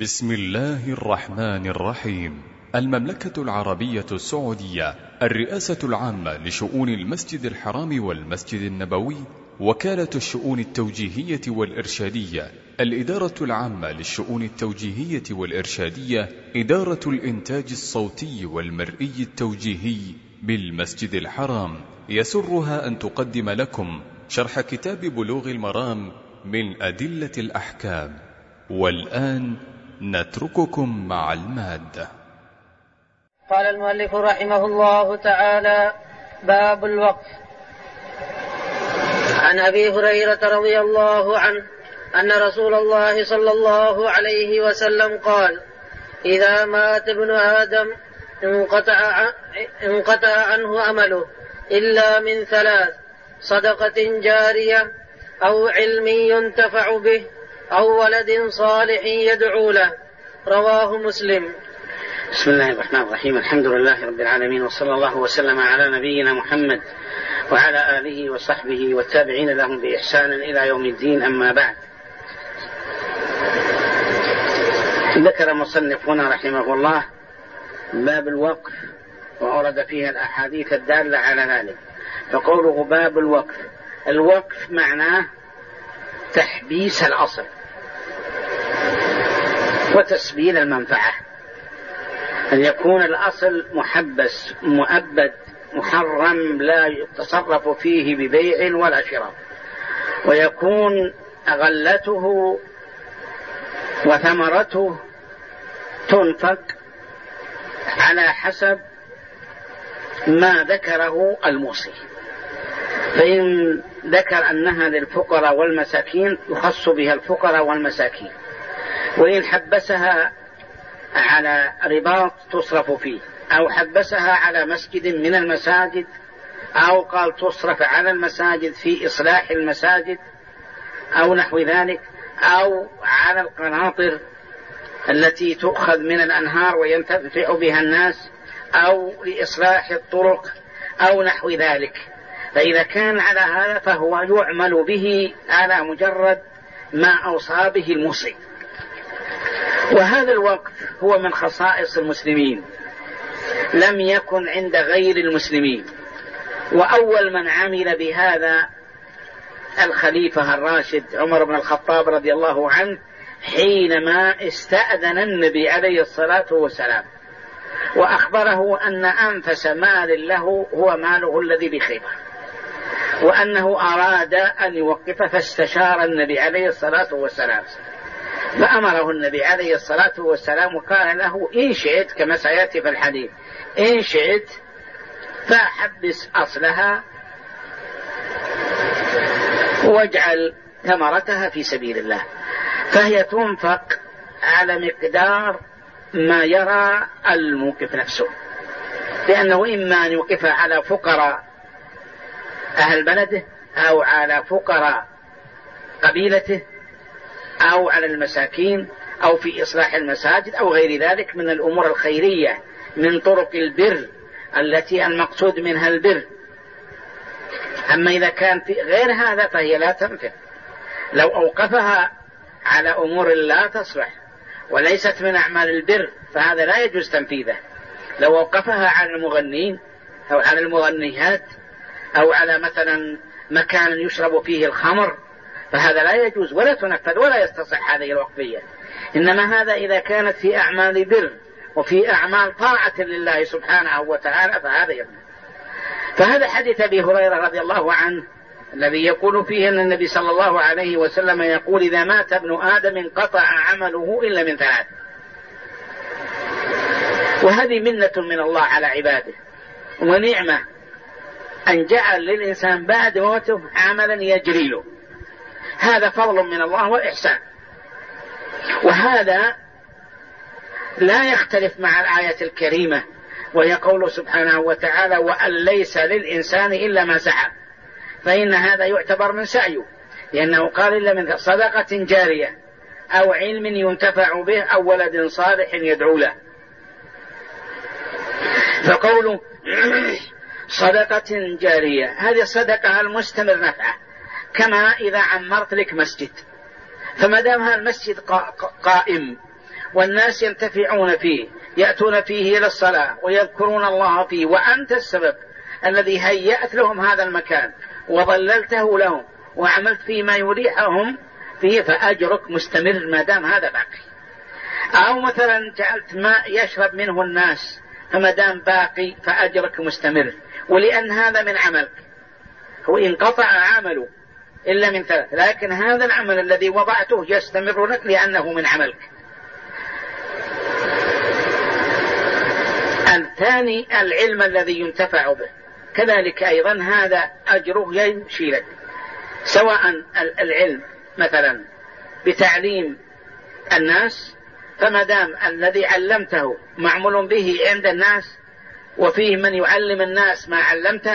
بسم الله الرحمن الرحيم. المملكة العربية السعودية، الرئاسة العامة لشؤون المسجد الحرام والمسجد النبوي، وكالة الشؤون التوجيهية والإرشادية، الإدارة العامة للشؤون التوجيهية والإرشادية، إدارة الإنتاج الصوتي والمرئي التوجيهي بالمسجد الحرام، يسرها أن تقدم لكم شرح كتاب بلوغ المرام من أدلة الأحكام. والآن نترككم مع المادة. قال المؤلف رحمه الله تعالى: باب الوقف. عن أبي هريرة رضي الله عنه أن رسول الله صلى الله عليه وسلم قال: إذا مات ابن آدم انقطع عنه عمله إلا من ثلاث: صدقة جارية، أو علم ينتفع به، أو ولد صالح يدعو له. رواه مسلم. بسم الله الرحمن الرحيم. الحمد لله رب العالمين، وصلى الله وسلم على نبينا محمد وعلى آله وصحبه والتابعين لهم بإحسان إلى يوم الدين. أما بعد، ذكر مصنفنا رحمه الله باب الوقف، وأورد فيها الأحاديث الدالة على ذلك. فقوله باب الوقف، الوقف معناه تحبيس الأصل وتسبيل المنفعة، أن يكون الأصل محبس مؤبد محرم لا يتصرف فيه ببيع ولا شراء، ويكون غلته وثمرته تنفق على حسب ما ذكره الموصي. فإن ذكر أنها للفقراء والمساكين يخص بها الفقراء والمساكين، وإن حبسها على رباط تصرف فيه، أو حبسها على مسجد من المساجد، أو قال تصرف على المساجد في إصلاح المساجد أو نحو ذلك، أو على القناطر التي تؤخذ من الأنهار وينتفع بها الناس، أو لإصلاح الطرق أو نحو ذلك. فإذا كان على هذا فهو يعمل به على مجرد ما أوصى به الموصي. وهذا الوقف هو من خصائص المسلمين، لم يكن عند غير المسلمين. وأول من عمل بهذا الخليفة الراشد عمر بن الخطاب رضي الله عنه، حينما استأذن النبي عليه الصلاة والسلام وأخبره أن أنفس مال له هو ماله الذي بخيبر، وأنه أراد أن يوقف، فاستشار النبي عليه الصلاة والسلام، فأمره النبي عليه الصلاة والسلام وقال له: إن شئت، كما سيأتي في الحديث، إن شئت فحبس أصلها واجعل ثمرتها في سبيل الله، فهي تنفق على مقدار ما يرى الموقف نفسه، لأنه إما أن يوقفها على فقراء أهل بلده، أو على فقراء قبيلته، أو على المساكين، أو في إصلاح المساجد، أو غير ذلك من الأمور الخيرية من طرق البر التي المقصود منها البر. أما إذا كان في غير هذا فهي لا تنفع. لو أوقفها على أمور لا تصلح وليست من أعمال البر فهذا لا يجوز تنفيذه. لو أوقفها على المغنين أو على المغنيات، أو على مثلا مكان يشرب فيه الخمر، فهذا لا يجوز ولا تنفذ ولا يستصح هذه الوقفية. إنما هذا إذا كانت في أعمال بر وفي أعمال طاعة لله سبحانه وتعالى فهذا يبنى. فهذا حديث أبي هريرة رضي الله عنه الذي يقول فيه أن النبي صلى الله عليه وسلم يقول: إذا مات ابن آدم انقطع عمله إلا من ثلاث. وهذه منة من الله على عباده ونعمة، أن جعل للإنسان بعد موته عملا يجري له. هذا فضل من الله وإحسان، وهذا لا يختلف مع الآية الكريمة، وهي قوله سبحانه وتعالى: وأن ليس للإنسان إلا ما سعى. فإن هذا يعتبر من سعيه، لأنه قال: إلا من صدقة جارية، أو علم ينتفع به، أو ولد صالح يدعو له. فقوله صدقة جارية، هذه الصدقة المستمر نفعه، كما إذا عمرت لك مسجد، فما دام هذا المسجد قائم والناس ينتفعون فيه، يأتون فيه إلى الصلاة ويذكرون الله فيه، وأنت السبب الذي هيأت لهم هذا المكان وظللته لهم وعملت فيه ما يريحهم فيه، فأجرك مستمر ما دام هذا باقي. أو مثلا جعلت ماء يشرب منه الناس، فما دام باقي فأجرك مستمر، ولأن هذا من عملك. هو انقطع عمله إلا من ثلاث، لكن هذا العمل الذي وضعته يستمر لك لأنه من عملك. الثاني العلم الذي ينتفع به، كذلك أيضا هذا أجره يمشي لك، سواء العلم مثلا بتعليم الناس، فما دام الذي علمته معمول به عند الناس وفيه من يعلم الناس ما علمته،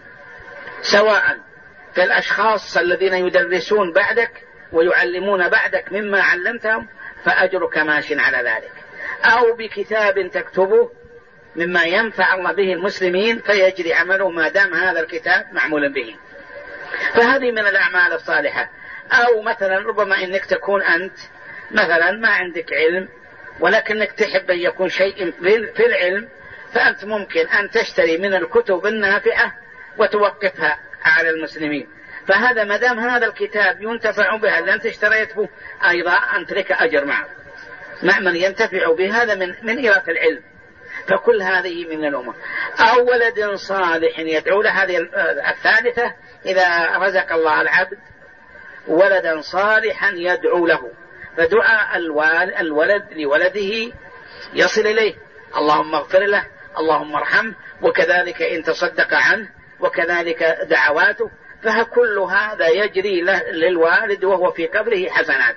سواء في الأشخاص الذين يدرسون بعدك ويعلمون بعدك مما علمتهم، فأجرك ماش على ذلك. أو بكتاب تكتبه مما ينفع الله به المسلمين فيجري عمله ما دام هذا الكتاب معمول به، فهذه من الأعمال الصالحة. أو مثلا ربما إنك تكون أنت مثلا ما عندك علم ولكنك تحب أن يكون شيء في العلم، فأنت ممكن أن تشتري من الكتب النافعة وتوقفها على المسلمين، فهذا ما دام هذا الكتاب ينتفع به اللي أنت اشتريت به، أيضا أنت لك أجر معه مع من ينتفع به، هذا من إيراد العلم. فكل هذه من الأمور. أو ولد صالح يدعو له، هذه الثالثة، إذا رزق الله العبد ولدا صالحا يدعو له، فدعاء الولد لولده يصل إليه، اللهم اغفر له، اللهم ارحمه، وكذلك إن تصدق عنه، وكذلك دعواته، فكل هذا يجري للوالد وهو في قبره حسنات.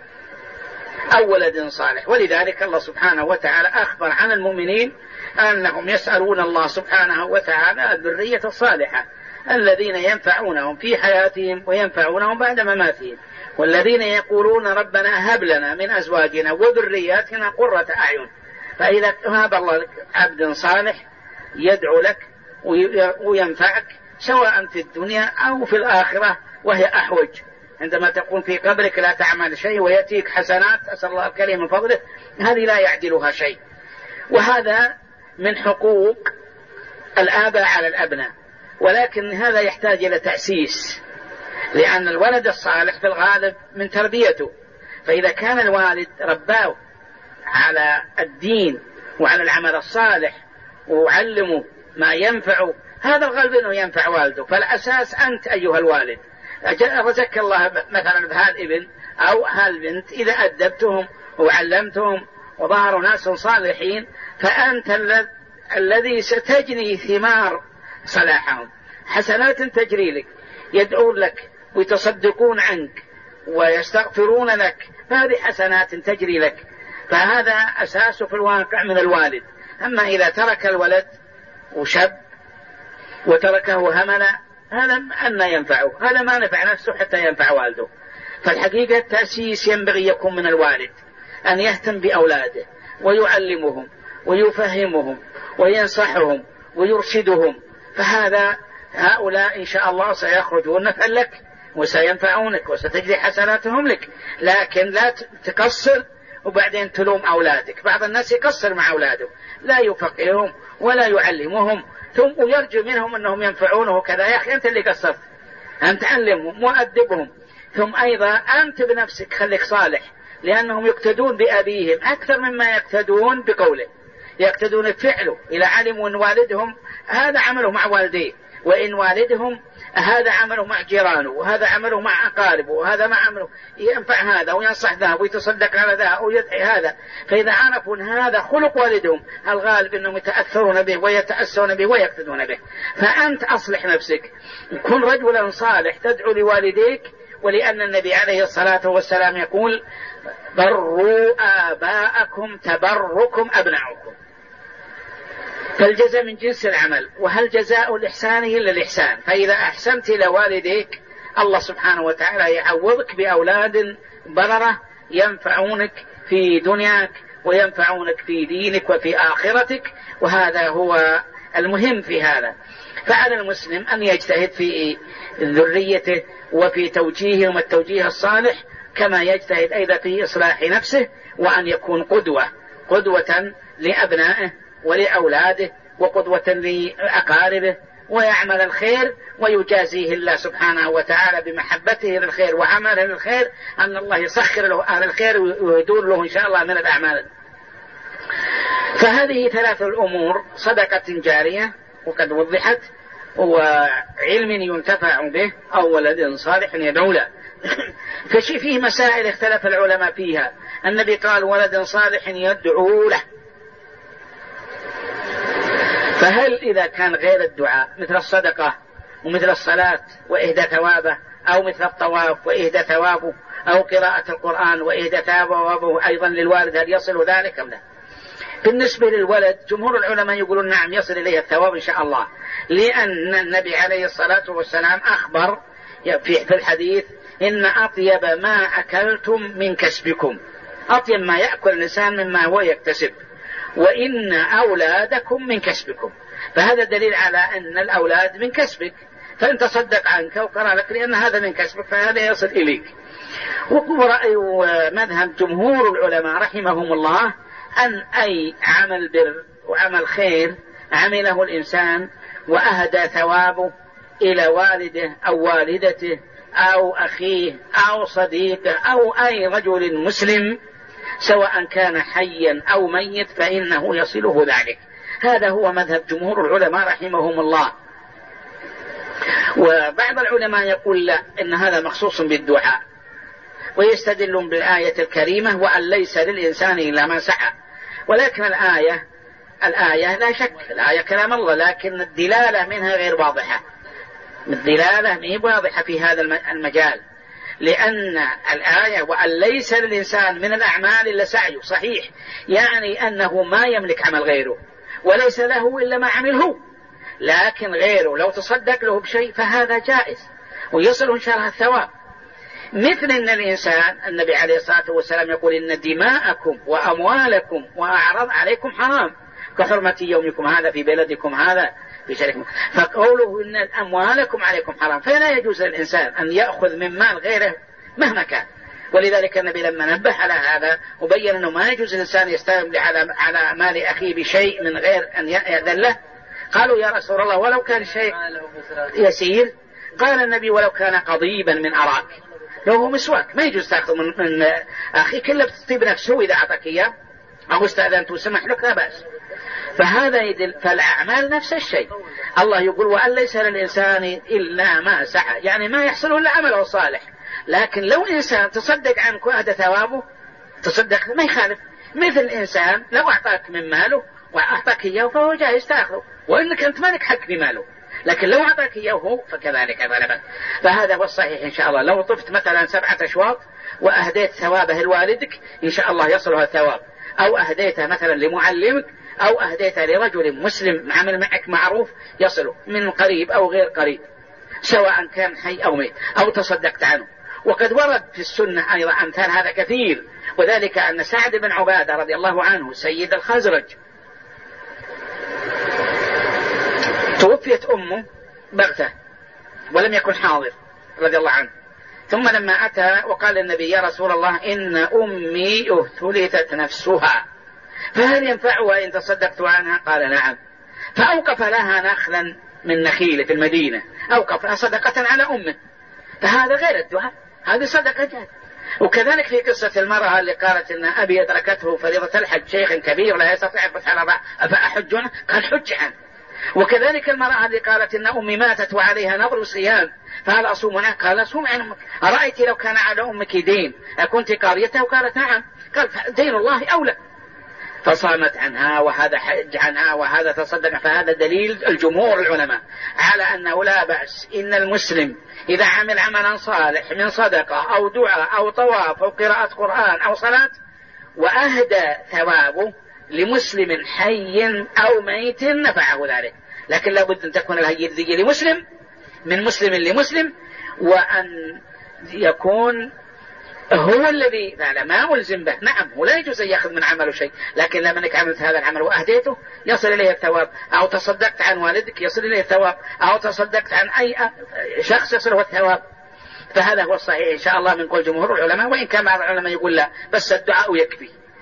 أو ولد صالح. ولذلك الله سبحانه وتعالى أخبر عن المؤمنين أنهم يسألون الله سبحانه وتعالى الذرية الصالحة الذين ينفعونهم في حياتهم وينفعونهم بعد مماتهم، والذين يقولون ربنا هب لنا من أزواجنا وذرياتنا قرة أعين. فإذا هب الله لك عبد صالح يدعو لك وينفعك سواء في الدنيا أو في الآخرة، وهي أحوج. عندما تكون في قبرك لا تعمل شيء ويأتيك حسنات، أسأل الله الكريم من فضله، هذه لا يعدلها شيء. وهذا من حقوق الآباء على الأبناء، ولكن هذا يحتاج إلى تأسيس، لأن الولد الصالح في الغالب من تربيته، فإذا كان الوالد رباه على الدين وعلى العمل الصالح وعلمه ما ينفعه، هذا الغالب أنه ينفع والده. فالأساس أنت أيها الوالد، رزقك الله مثلا بهالابن أو هالبنت، إذا أدبتهم وعلمتهم وظهروا ناس صالحين، فأنت الذي ستجني ثمار صلاحهم، حسنات تجري لك، يدعون لك ويتصدقون عنك ويستغفرون لك، فهذه حسنات تجري لك. فهذا أساس في الواقع من الوالد. أما إذا ترك الولد وشب وتركه هملا، هذا أن ينفعه، هذا ما نفع نفسه حتى ينفع والده. فالحقيقة التأسيس ينبغي يكون من الوالد، أن يهتم بأولاده ويعلمهم ويفهمهم وينصحهم ويرشدهم، فهذا هؤلاء إن شاء الله سيخرجون نفعا لك وسينفعونك وستجري حسناتهم لك. لكن لا تقصر وبعدين تلوم أولادك. بعض الناس يقصر مع أولاده، لا يفقههم ولا يعلمهم، ثم يرجو منهم أنهم ينفعونه كذا. يا أخي أنت اللي قصرت، أنت علمهم وأدبهم. ثم أيضا أنت بنفسك خليك صالح، لأنهم يقتدون بأبيهم أكثر مما يقتدون بقوله، يقتدون بفعله. إلى علموا أن والدهم هذا عمله مع والديه، وإن والدهم هذا عمله مع جيرانه، وهذا عمله مع أقاربه، وهذا ما عمله ينفع هذا وينصح ذا ويتصدق على ذا ويدعي هذا. فإذا عرفوا أن هذا خلق والدهم، الغالب أنهم يتأثرون به ويتأسون به ويقتدون به. فأنت أصلح نفسك، كن رجلا صالح تدعو لوالديك، ولأن النبي عليه الصلاة والسلام يقول بروا آباءكم تبركم أبناؤكم. فالجزاء من جنس العمل، وهل جزاء الإحسان إلا الإحسان. فإذا أحسنت إلى والديك الله سبحانه وتعالى يعوضك بأولاد بررة ينفعونك في دنياك وينفعونك في دينك وفي آخرتك، وهذا هو المهم في هذا. فعلى المسلم أن يجتهد في ذريته وفي توجيههم التوجيه الصالح، كما يجتهد أيضا في إصلاح نفسه وأن يكون قدوة لأبنائه ولأولاده وقدوة لأقاربه، ويعمل الخير ويجازيه الله سبحانه وتعالى بمحبته للخير وعمله للخير، أن الله يسخر له أهل الخير ويدور له إن شاء الله من الأعمال. فهذه ثلاث الأمور: صدقة جارية وقد وضحت، وعلم ينتفع به، أو ولد صالح يدعو له. فيه مسائل اختلف العلماء فيها. النبي قال ولد صالح يدعو له، فهل إذا كان غير الدعاء مثل الصدقة ومثل الصلاة وإهدى ثوابه، أو مثل الطواف وإهدى ثوابه، أو قراءة القرآن وإهدى ثوابه أيضا للوالد، هل يصل ذلك أم لا؟ بالنسبة للولد جمهور العلماء يقولون نعم يصل إليه الثواب إن شاء الله، لأن النبي عليه الصلاة والسلام أخبر في الحديث: إن أطيب ما أكلتم من كسبكم، أطيب ما يأكل الإنسان مما هو يكتسب، وإن أولادكم من كسبكم. فهذا دليل على أن الأولاد من كسبك، فإن تصدق عنك وقرأ لك لأن هذا من كسبك فهذا يصل إليك. ورأي مذهب جمهور العلماء رحمهم الله أن أي عمل بر وعمل خير عمله الإنسان وأهدى ثوابه إلى والده أو والدته أو أخيه أو صديقه أو أي رجل مسلم سواء كان حيا أو ميت فإنه يصله ذلك. هذا هو مذهب جمهور العلماء رحمهم الله. وبعض العلماء يقول لا، إن هذا مخصوص بالدعاء، ويستدلون بالآية الكريمة: وأن ليس للإنسان إلا ما سعى. ولكن الآية لا شك الآية كلام الله، لكن الدلالة منها غير واضحة، الدلالة ما هي واضحة في هذا المجال، لأن الآية وأن ليس للإنسان من الأعمال إلا سعيه صحيح، يعني أنه ما يملك عمل غيره، وليس له إلا ما عمله، لكن غيره لو تصدق له بشيء فهذا جائز ويصل إن شاء الله الثواب. مثل أن الإنسان، النبي عليه الصلاة والسلام يقول: إن دماءكم وأموالكم وأعراض عليكم حرام كحرمة يومكم هذا في بلدكم هذا في شرككم. فقوله إن أموالكم عليكم حرام، فلا يجوز للإنسان أن يأخذ من مال غيره مهما كان. ولذلك النبي لما نبه على هذا وبين أنه ما يجوز الإنسان يستملك على مال أخيه بشيء من غير أن يأذن له، قالوا: يا رسول الله ولو كان شيء يسير؟ قال النبي: ولو كان قضيبا من أراك، لو هو مسواك ما يجوز تأخذ من أخيك إلا بتطيب نفسه إذا أعطاك إياه أو استأذنت وسمح لك لا بأس. فهذا يدل. فالأعمال نفس الشيء، الله يقول: وأن ليس للإنسان إلا ما سعى، يعني ما يحصل إلا عمله صالح. لكن لو إنسان تصدق عنك وأهدى ثوابه تصدق ما يخالف. مثل الإنسان لو أعطاك من ماله وأعطاك إياه فهو جائز تأخذه، وإنك أنت مالك حق بماله، لكن لو أعطاك إياه هو فكذلك غلبا. فهذا هو الصحيح إن شاء الله. لو طفت مثلا 7 أشواط وأهديت ثوابه لوالدك إن شاء الله يصلها الثواب، أو أهديته مثلا لمعلمك، أو أهديته لرجل مسلم عمل معك معروف يصله من قريب أو غير قريب، سواء كان حي أو ميت، أو تصدقت عنه. وقد ورد في السنة أيضا أمثال هذا كثير، وذلك أن سعد بن عبادة رضي الله عنه سيد الخزرج توفيت أمه بغتة ولم يكن حاضر رضي الله عنه، ثم لما أتى وقال النبي: يا رسول الله إن أمي اهتلثت نفسها فهل ينفعها إن تصدقت عنها؟ قال: نعم. فأوقف لها نخلا من نخيل في المدينة، أوقف صدقة على أمه، فهذا غير الدعاء، هذه صدقة جاد. وكذلك في قصة المرأة اللي قالت إن أبي أدركته فريضة الحج شيخ كبير لا يستطيع الفتح على ضع أفأحج عنه؟ قال: حج عنه. وكذلك المرأة اللي قالت إن أمي ماتت وعليها نظر صيام فهل أصوم عنها؟ قال: صوم عن أمك. أرأيت لو كان على أمك دين أكنت قاضيته؟ وقالت: نعم. قال: دين الله أولى. فصامت عنها وهذا حج عنها وهذا تصدق. فهذا دليل الجمهور العلماء على أنه لا بأس إن المسلم إذا عمل عملا صالح من صدقة أو دعاء أو طواف أو قراءة قرآن أو صلاة وأهدى ثوابه لمسلم حي أو ميت نفعه ذلك، لكن لابد أن تكون الهدية لمسلم من مسلم لمسلم، وأن يكون هو الذي ما ألزم به. نعم هو لا يجوز أن يأخذ من عمله شيء، لكن لما أنك عملت هذا العمل وأهديته يصل إليه الثواب، أو تصدقت عن والدك يصل إليه الثواب، أو تصدقت عن أي شخص يصله الثواب. فهذا هو الصحيح إن شاء الله من قول جمهور العلماء، وإن كان بعض العلماء يقول لا بس الدعاء يكفي.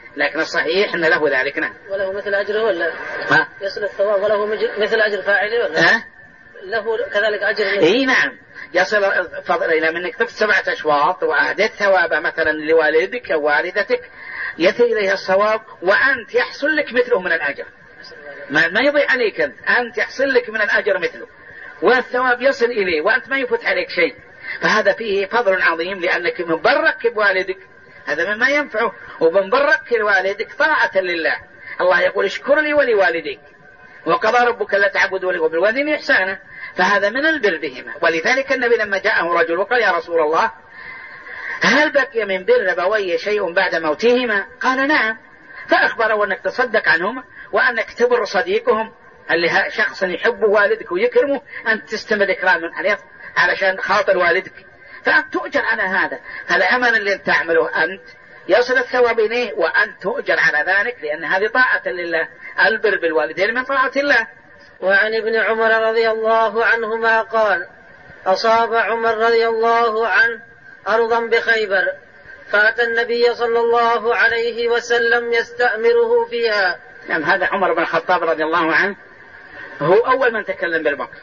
لكن الصحيح أن له ذلك. نعم. وله مثل أجره ولا يصل الثواب وله مثل أجر فاعله ولا له كذلك أجر؟ إيه نعم، يصل فضل إلى منك طفت 7 أشواط وأهدت ثواب مثلا لوالدك أو والدتك يأتي إليها الصواب وأنت يحصل لك مثله من الأجر، ما يضيع عليك، أنت يحصل لك من الأجر مثله والثواب يصل إليه وأنت ما يفوت عليك شيء. فهذا فيه فضل عظيم لأنك مبرك بوالدك، هذا مما ينفعه، ومبرك بوالدك طاعة لله. الله يقول اشكر لي ولوالديك وقضى ربك لا تعبدوا إلا وبالوالدين إحسانا، فهذا من البر بهما. ولذلك النبي لما جاءه رجل وقال يا رسول الله هل بقي من بر أبوي شيء بعد موتهما؟ قال نعم، فأخبره أنك تصدق عنهما وأنك تبر صديقهم اللي شخص يحب والدك ويكرمه، أن تستمر إكرام علشان خاطر والدك، فأنت تؤجر على هذا. العمل اللي تعمله أنت يصل الثواب إليه وأنت تؤجر على ذلك، لأن هذه طاعة لله، البر بالوالدين من طاعة الله. وعن ابن عمر رضي الله عنهما قال أصاب عمر رضي الله عنه أرضا بخيبر فأتى النبي صلى الله عليه وسلم يستأمره فيها. نعم، هذا عمر بن الخطاب رضي الله عنه هو أول من تكلم بالموقف،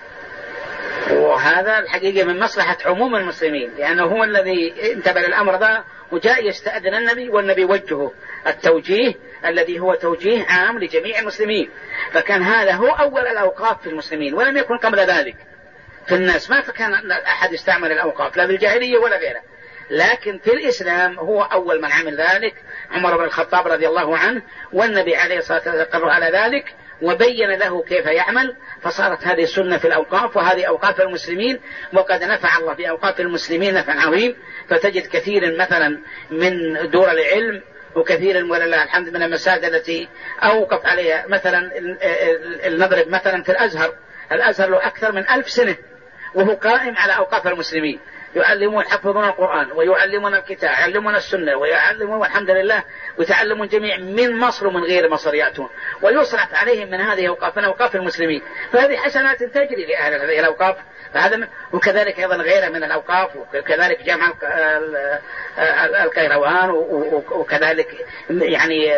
وهذا الحقيقة من مصلحة عموم المسلمين، لأنه هو الذي انتبه للأمر ذا وجاء يستأذن النبي، والنبي وجهه التوجيه الذي هو توجيه عام لجميع المسلمين. فكان هذا هو أول الأوقاف في المسلمين، ولم يكن قبل ذلك في الناس، ما كان أحد يستعمل الأوقاف لا بالجاهلية ولا غيره، لكن في الإسلام هو أول من عمل ذلك عمر بن الخطاب رضي الله عنه، والنبي عليه الصلاة والسلام قرر على ذلك وبين له كيف يعمل، فصارت هذه السنة في الأوقاف، وهذه أوقاف المسلمين، وقد نفع الله بأوقاف المسلمين نفع عظيم. فتجد كثير مثلا من دور العلم وكثير ولله الحمد من المساجد التي أوقف عليها، مثلا نضرب مثلا في الأزهر له أكثر من 1000 سنة وهو قائم على أوقاف المسلمين، يعلمون يحفظون القرآن ويعلمون الكتاب يعلمون السنة ويعلمون والحمد لله، ويتعلمون جميع من مصر ومن غير مصر يأتون، ويصرف عليهم من هذه أوقاف من أوقاف المسلمين، فهذه حسنات تجري لأهل هذه الأوقاف. فهذا وكذلك أيضا غيره من الأوقاف، وكذلك جامع القيروان، وكذلك يعني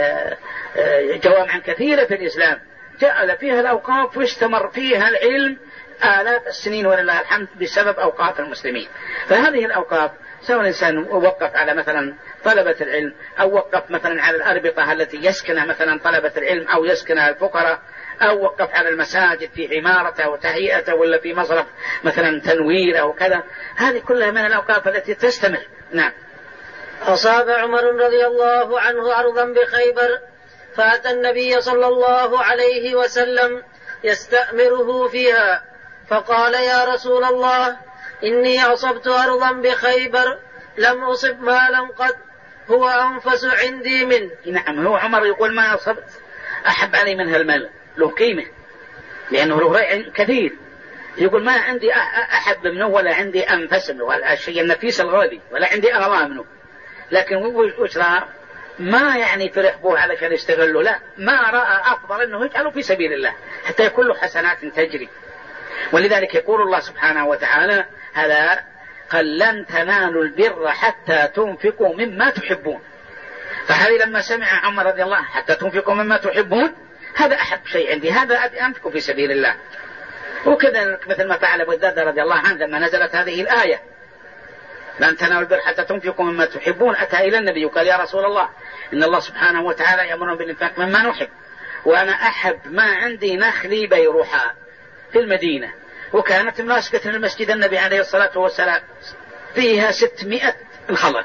جوامع كثيرة في الإسلام جعل فيها الأوقاف واستمر فيها العلم آلاف السنين ولله الحمد بسبب أوقاف المسلمين. فهذه الأوقاف سواء الإنسان وقف على مثلا طلبة العلم أو وقف مثلا على الأربطة التي يسكنها مثلا طلبة العلم أو يسكنها الفقراء، أو وقف على المساجد في عمارته وتهيئته، ولا في مصرف مثلا تنويره وكذا، هذه كلها من الأوقاف التي تستمر. نعم. أصاب عمر رضي الله عنه أرضا بخيبر فأتى النبي صلى الله عليه وسلم يستأمره فيها، فقال يا رسول الله إني أصبت أرضا بخيبر لم أصب مالا قد هو أنفس عندي منه. نعم، هو عمر يقول ما أصبت أحب علي منها المال، له قيمة لأنه له رأي كثير، يقول ما عندي أحب منه ولا عندي أنفس منه، الشيء النفيس الغالي، ولا عندي أغلى منه، لكن وشرا ما يعني فرح به علشان يستغله، لا، ما رأى أفضل أنه يجعله في سبيل الله حتى يكون له حسنات تجري. ولذلك يقول الله سبحانه وتعالى هذا قال لن تنالوا البر حتى تنفقوا مما تحبون، فهذه لما سمع عمر رضي الله حتى تنفقوا مما تحبون، هذا أحب شيء عندي، هذا أنفقوا في سبيل الله. وكذا مثل ما فعل أبو الدرداء رضي الله عنه لما نزلت هذه الآية لن تنالوا البر حتى تنفقوا مما تحبون، أتى إلى النبي وقال يا رسول الله إن الله سبحانه وتعالى يأمرنا بالإنفاق مما نحب، وأنا أحب ما عندي نخلي بيروحاء في المدينة، وكانت ماسكة المسجد النبي عليه الصلاة والسلام فيها 600 انخلق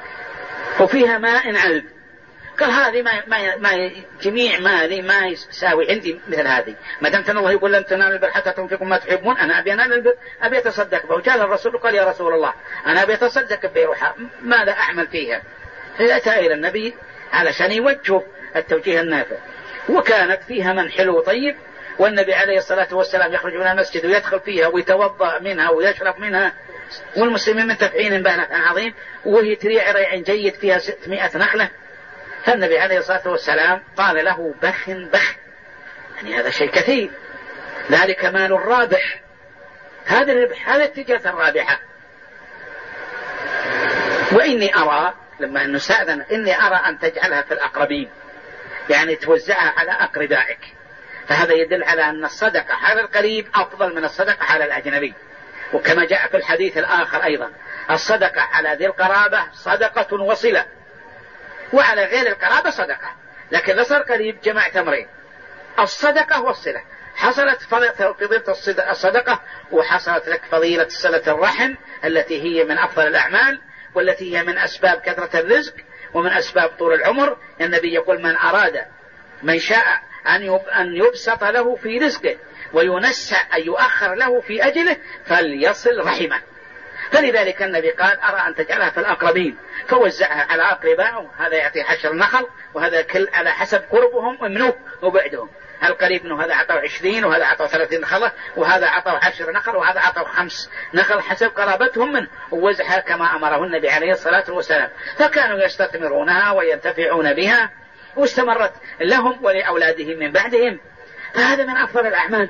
وفيها ماء علب، قال هذه ما جميع مالي ما يساوي عندي مثل هذه، ما دام الله يقول لن تنالوا البر حتى تنفقوا ما تحبون، أنا أبي أنال البر، أبي أتصدق به. وجاء الرسول قال يا رسول الله أنا أبي أتصدق ببيروحاء ماذا أعمل فيها؟ فأتى إلى النبي علشان يوجه التوجيه النافع، وكانت فيها من حلو طيب، والنبي عليه الصلاة والسلام يخرج من المسجد ويدخل فيها ويتوضأ منها ويشرب منها، والمسلمين منتفعين بها نفع عظيم، وهي تريع ريع جيد فيها 600 نخلة. فالنبي عليه الصلاة والسلام قال له بخ بخ، يعني هذا شيء كثير، ذلك مال الرابح، هذا الربح، هذا التجارة الرابحة. وإني أرى لما أنه سأذن إني أرى أن تجعلها في الأقربين، يعني توزعها على أقربائك، فهذا يدل على أن الصدقة على القريب أفضل من الصدقة على الأجنبي. وكما جاء في الحديث الآخر أيضا الصدقة على ذي القرابة صدقة وصلة، وعلى غير القرابة صدقة. لكن لصار قريب جمعت أمرين، الصدقة والصلة، حصلت فضيلة الصدقة وحصلت لك فضيلة صلة الرحم التي هي من أفضل الأعمال، والتي هي من أسباب كثرة الرزق ومن أسباب طول العمر. النبي يقول من أراد من شاء أن يبسط له في رزقه وينسى أن يؤخر له في أجله فليصل رحمه. فلذلك النبي قال أرى أن تجعلها في الأقربين، فوزعها على أقربائهم، هذا يعطي 10 نخل، وهذا كل على حسب قربهم ومنه وبعدهم. القريب منه هذا عطوا 20 وهذا عطوا 30 نخلة وهذا عطوا 10 نخل وهذا عطوا 5 نخل حسب قرابتهم منه، ووزعها كما أمره النبي عليه الصلاة والسلام. فكانوا يستثمرونها وينتفعون بها، واستمرت لهم ولأولادهم من بعدهم. فهذا من أفضل الأعمال.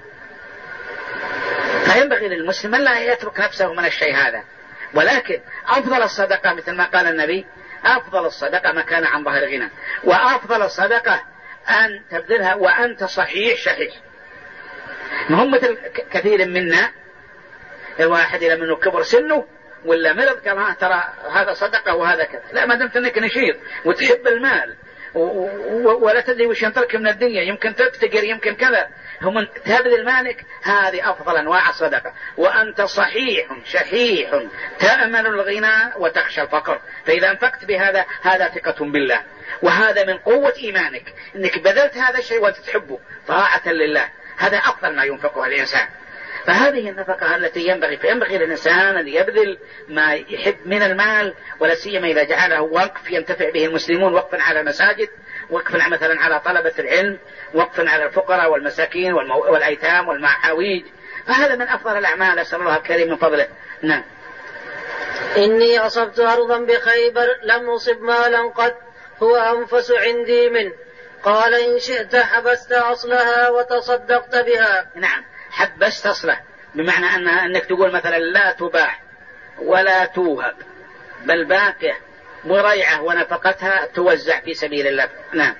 فينبغي للمسلم لا يترك نفسه من الشيء هذا، ولكن أفضل الصدقة مثل ما قال النبي أفضل الصدقة ما كان عن ظهر غنى، وأفضل الصدقة أن تبذلها وأنت صحيح شحيح. هم مثل كثير منا الواحد إلى منه كبر سنه ولا مرض قال ترى هذا صدقة وهذا كذا. لا، ما دمت أنك نشيط وتحب المال ولا تدري وش ينطرك من الدنيا، يمكن تفتقر يمكن كذا، هم تبذل مالك، هذه أفضل أنواع الصدقة. وأنت صحيح شحيح تأمل الغنى وتخشى الفقر، فإذا أنفقت بهذا هذا ثقة بالله، وهذا من قوة إيمانك أنك بذلت هذا الشيء وأنت تحبه طاعة لله. هذا أفضل ما ينفقه الإنسان. فهذه النفقة التي ينبغي للإنسان أن يبذل ما يحب من المال، ولا سيما إذا جعله وقف ينتفع به المسلمون، وقفا على المساجد، وقفا مثلا على طلبة العلم، وقفا على الفقراء والمساكين والأيتام والمحاويج. فهذا من أفضل الأعمال، أسأل الله الكريم من فضله. نعم. إني أصبت أرضا بخيبر لم أصب مالا قد هو أنفس عندي منه. قال إن شئت حبست أصلها وتصدقت بها. نعم، حبست أصله بمعنى أنك تقول مثلا لا تباع ولا توهب، بل باقية مريعة ونفقتها توزع في سبيل الله. نعم.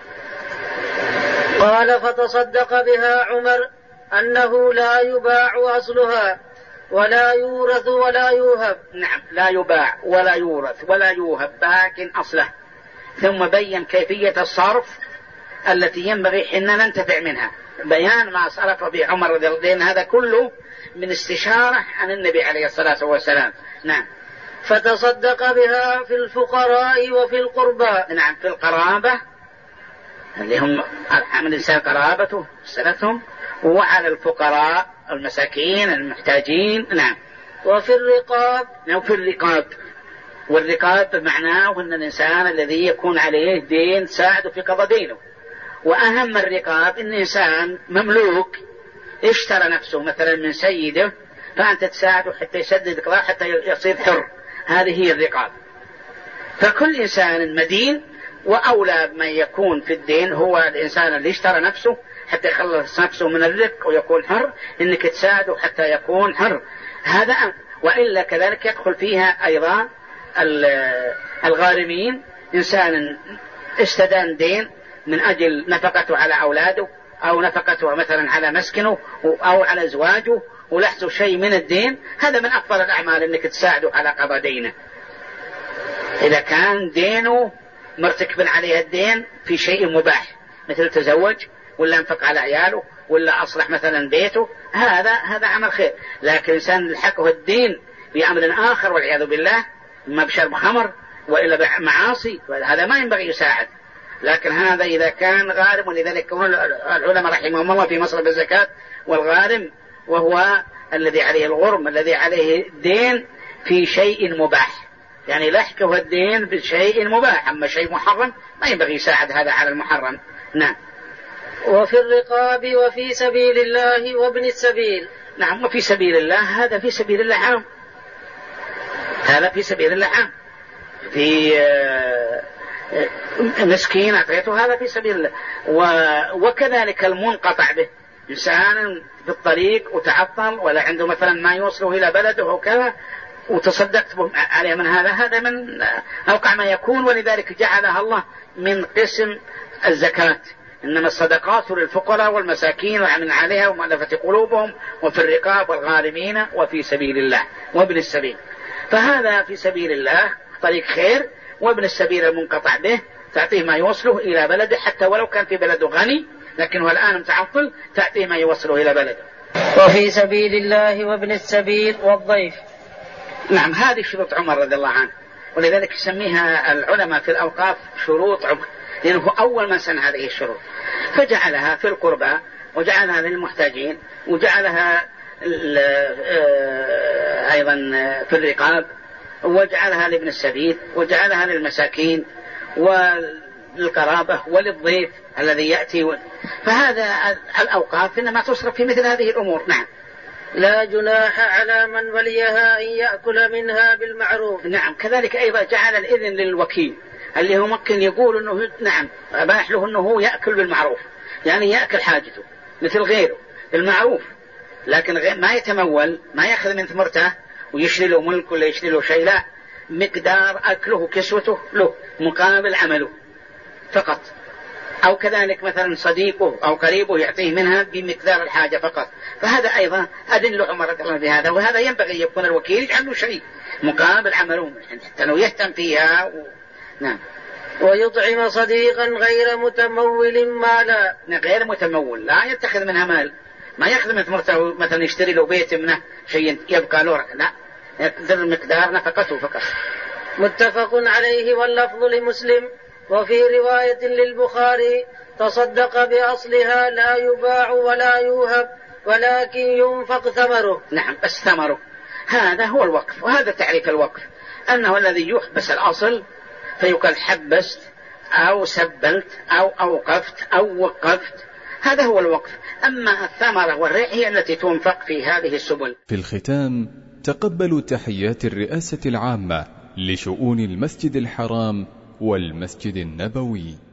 قال فتصدق بها عمر أنه لا يباع أصلها ولا يورث ولا يوهب. نعم، لا يباع ولا يورث ولا يوهب، باق أصله. ثم بين كيفية الصرف التي ينبغي حين ننتفع منها، بيان ما صرف به عمر رضي الله عنه، هذا كله من استشارة عن النبي عليه الصلاة والسلام. نعم. فتصدق بها في الفقراء وفي القربى. نعم، في القرابة اللي هم من الإنسان قرابته سلتهم، وعلى الفقراء المساكين المحتاجين. نعم. وفي الرقاب. نعم، في الرقاب. والرقاب معناه أن الإنسان الذي يكون عليه دين تساعده في قضاء دينه. وأهم الرقاب إن إنسان مملوك اشترى نفسه مثلا من سيده، فأنت تساعده حتى يسدد قضاء حتى يصير حر، هذه هي الرقاب. فكل إنسان مدين، وأولى من يكون في الدين هو الإنسان اللي اشترى نفسه حتى يخلص نفسه من الرق ويكون حر، إنك تساعده حتى يكون حر. هذا وإلا كذلك يدخل فيها أيضا الغارمين، إنسان استدان دين من أجل نفقته على أولاده أو نفقته مثلا على مسكنه أو على زواجه ولحظه شيء من الدين، هذا من أفضل الأعمال أنك تساعده على قضاء دينه. إذا كان دينه مرتكب عليه الدين في شيء مباح مثل تزوج ولا انفق على عياله ولا أصلح مثلا بيته، هذا عمل خير. لكن إنسان لحقه الدين بأمر آخر والعياذ بالله، ما بشرب خمر وإلا بمعاصي، هذا ما ينبغي يساعد. لكن هذا إذا كان غارم، ولذلك العلماء رحمهم الله في مصرف الزكاة والغارم وهو الذي عليه الغرم، الذي عليه دين في شيء مباح، يعني لحقه الدين بشيء مباح، أما شيء محرم ما ينبغي يساعد هذا على المحرم. نعم. وفي الرقاب وفي سبيل الله وابن السبيل. نعم، وفي سبيل الله، هذا في سبيل الله عام، هذا في سبيل الله عام. في مسكين أعطيته، هذا في سبيل الله. وكذلك المنقطع به، إنسان في الطريق وتعطل ولا عنده مثلا ما يوصله إلى بلده وكذا، وتصدقت عليه من هذا من أوقع ما يكون، ولذلك جعلها الله من قسم الزكاة. إنما الصدقات للفقراء والمساكين ومن عليها ومؤلفة قلوبهم وفي الرقاب والغارمين وفي سبيل الله وابن السبيل. فهذا في سبيل الله طريق خير، وابن السبيل المنقطع به تعطيه ما يوصله إلى بلده، حتى ولو كان في بلده غني لكنه الآن متعطل، تعطيه ما يوصله إلى بلده. وفي سبيل الله وابن السبيل والضيف. نعم، هذه شروط عمر رضي الله عنه، ولذلك يسميها العلماء في الأوقاف شروط عمر، لأنه أول من سن هذه الشروط، فجعلها في القربى وجعلها للمحتاجين وجعلها أيضا في الرقاب وجعلها لابن السبيل وجعلها للمساكين وللقرابة وللضيف الذي يأتي. فهذا الأوقاف إنما تصرف في مثل هذه الأمور. نعم. لا جناح على من وليها أن يأكل منها بالمعروف. نعم، كذلك أيضا جعل الإذن للوكيل اللي هو ممكن يقول أنه نعم أباح له أنه يأكل بالمعروف، يعني يأكل حاجته مثل غيره بالمعروف، لكن ما يتمول، ما يأخذ من ثمرته ويشري له ملك ولا يشري له شيء، لا، مقدار أكله وكسوته له مقابل عمله فقط. أو كذلك مثلا صديقه أو قريبه يعطيه منها بمقدار الحاجة فقط. فهذا أيضا أدل عمر رضي الله بهذا، وهذا ينبغي أن يكون الوكيل يجعل له شيء مقابل عمله حتى لو يهتم فيها نعم. ويطعم صديقا غير متمول مالا. غير متمول، لا يتخذ منها مال، ما يأخذ من ثمرته مثلا يشتري له بيت منه شيء يبقى له، لا، يقدر مقدار نفقته فقط. متفق عليه واللفظ لمسلم. وفي رواية للبخاري: تصدق بأصلها لا يباع ولا يوهب ولكن ينفق ثمره. نعم، بس ثمره، هذا هو الوقف، وهذا تعريف الوقف، أنه الذي يحبس الأصل فيقال حبست أو سبلت أو أوقفت أو وقفت، هذا هو الوقف. أما الثمرة والريع هي التي تنفق في هذه السبل. في الختام تقبلوا تحيات الرئاسة العامة لشؤون المسجد الحرام والمسجد النبوي.